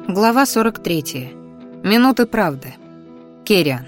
Глава 43. Минуты правды. Керриан.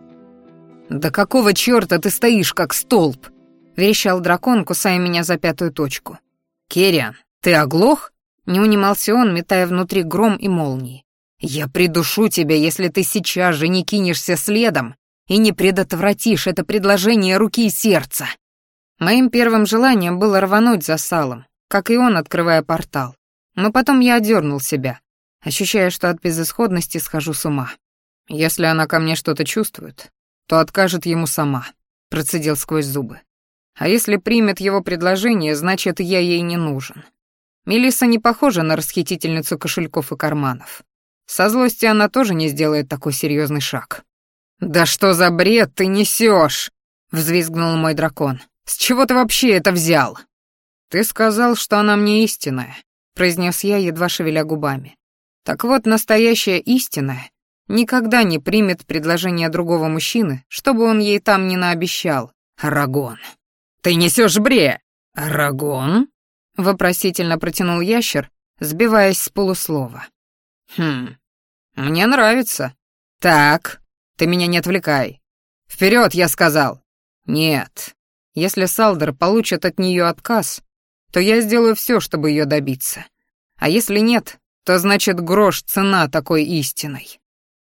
«Да какого чёрта ты стоишь, как столб?» — верещал дракон, кусая меня за пятую точку. «Керриан, ты оглох?» — не унимался он, метая внутри гром и молнии. «Я придушу тебя, если ты сейчас же не кинешься следом и не предотвратишь это предложение руки и сердца». Моим первым желанием было рвануть за Салом, как и он, открывая портал. Но потом я одернул себя, ощущая, что от безысходности схожу с ума. «Если она ко мне что-то чувствует, то откажет ему сама», — процедил сквозь зубы. «А если примет его предложение, значит, я ей не нужен». Мелисса не похожа на расхитительницу кошельков и карманов. Со злости она тоже не сделает такой серьезный шаг. «Да что за бред ты несешь?» — взвизгнул мой дракон. «С чего ты вообще это взял?» «Ты сказал, что она мне истинная», — произнес я, едва шевеля губами. «Так вот, настоящая истинная никогда не примет предложение другого мужчины, чтобы он ей там не наобещал. Арагон». «Ты несешь бред!» «Арагон?» — вопросительно протянул ящер, сбиваясь с полуслова. Мне нравится». «Так, ты меня не отвлекай. Вперед, я сказал!» «Нет. Если Салдер получит от нее отказ, то я сделаю все, чтобы ее добиться. А если нет, то значит грош цена такой истиной».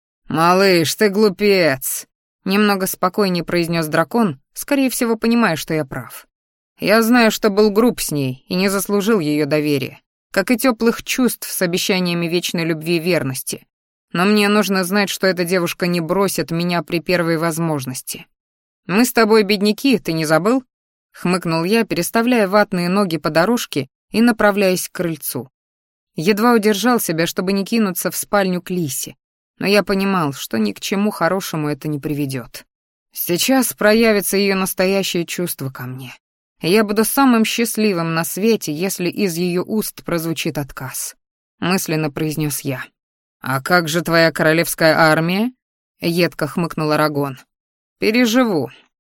«Малыш, ты глупец!» — немного спокойнее произнес дракон, скорее всего, понимая, что я прав. «Я знаю, что был груб с ней и не заслужил ее доверия, как и теплых чувств с обещаниями вечной любви и верности. Но мне нужно знать, что эта девушка не бросит меня при первой возможности. Мы с тобой бедняки, ты не забыл?» — хмыкнул я, переставляя ватные ноги по дорожке и направляясь к крыльцу. Едва удержал себя, чтобы не кинуться в спальню к Лисе, но я понимал, что ни к чему хорошему это не приведет. Сейчас проявится ее настоящее чувство ко мне, и я буду самым счастливым на свете, если из ее уст прозвучит отказ, мысленно произнес я. «А как же твоя королевская армия?» — едко хмыкнул Арагон. «Переживу».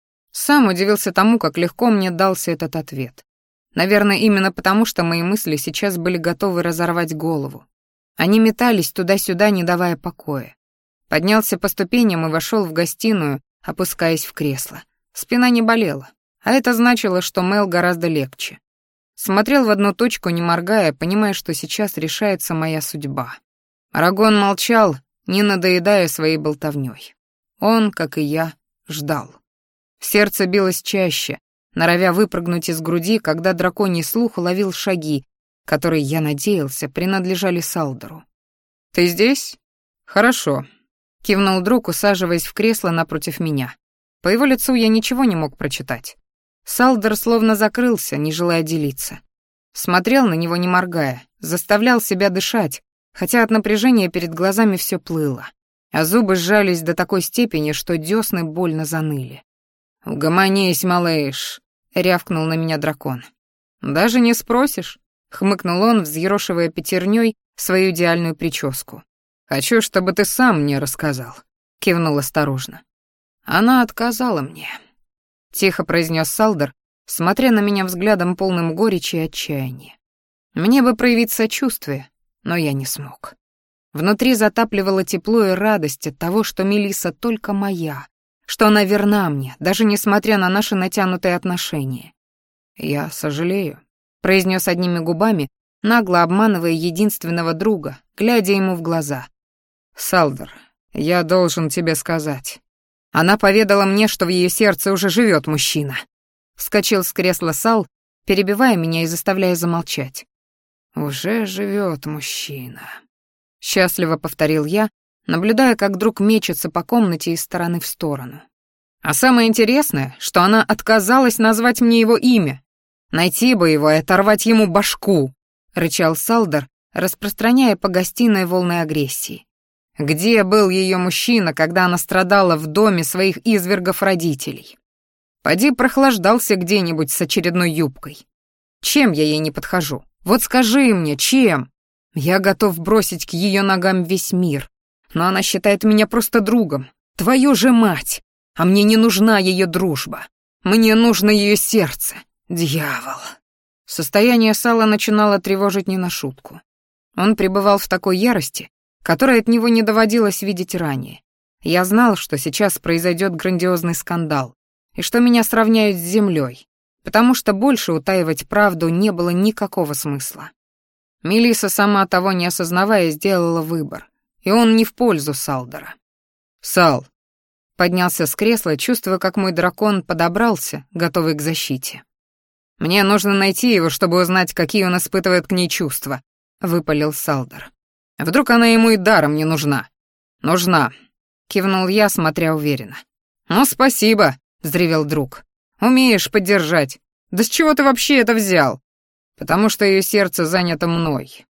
Сам удивился тому, как легко мне дался этот ответ. Наверное, именно потому, что мои мысли сейчас были готовы разорвать голову. Они метались туда-сюда, не давая покоя. Поднялся по ступеням и вошел в гостиную, опускаясь в кресло. Спина не болела, а это значило, что Мел гораздо легче. Смотрел в одну точку, не моргая, понимая, что сейчас решается моя судьба. Арагон молчал, не надоедая своей болтовнёй. Он, как и я, ждал. Сердце билось чаще, норовя выпрыгнуть из груди, когда драконий слух уловил шаги, которые, я надеялся, принадлежали Салдеру. «Ты здесь? Хорошо», — кивнул друг, усаживаясь в кресло напротив меня. По его лицу я ничего не мог прочитать. Салдер словно закрылся, не желая делиться. Смотрел на него, не моргая, заставлял себя дышать, хотя от напряжения перед глазами все плыло, а зубы сжались до такой степени, что десны больно заныли. «Угомонись, малыш», — рявкнул на меня дракон. «Даже не спросишь», — хмыкнул он, взъерошивая пятерней свою идеальную прическу. «Хочу, чтобы ты сам мне рассказал», — кивнул осторожно. «Она отказала мне», — тихо произнес Салдер, смотря на меня взглядом полным горечи и отчаяния. Мне бы проявить сочувствие, но я не смог. Внутри затапливало тепло и радость от того, что Мелисса только моя, что она верна мне, даже несмотря на наши натянутые отношения. «Я сожалею», — произнес одними губами, нагло обманывая единственного друга, глядя ему в глаза. «Салдер, я должен тебе сказать. Она поведала мне, что в ее сердце уже живет мужчина». Вскочил с кресла Сал, перебивая меня и заставляя замолчать. «Уже живет мужчина», — счастливо повторил я, наблюдая, как друг мечется по комнате из стороны в сторону. А самое интересное, что она отказалась назвать мне его имя. Найти бы его и оторвать ему башку, рычал Салдер, распространяя по гостиной волны агрессии. Где был ее мужчина, когда она страдала в доме своих извергов-родителей? Поди прохлаждался где-нибудь с очередной юбкой. Чем я ей не подхожу? Вот скажи мне, чем? Я готов бросить к ее ногам весь мир, но она считает меня просто другом. Твою же мать! А мне не нужна ее дружба. Мне нужно ее сердце. Дьявол. Состояние Сала начинало тревожить не на шутку. Он пребывал в такой ярости, которой от него не доводилось видеть ранее. Я знал, что сейчас произойдет грандиозный скандал, и что меня сравняют с землей, потому что больше утаивать правду не было никакого смысла. Мелисса, сама того не осознавая, сделала выбор, и он не в пользу Салдера. «Сал!» Поднялся с кресла, чувствуя, как мой дракон подобрался, готовый к защите. «Мне нужно найти его, чтобы узнать, какие он испытывает к ней чувства», — выпалил Салдер. «Вдруг она ему и даром не нужна?» «Нужна», — кивнул я, смотря уверенно. «Ну, спасибо», — взревел друг. «Умеешь поддержать. Да с чего ты вообще это взял?» «Потому что ее сердце занято мной»,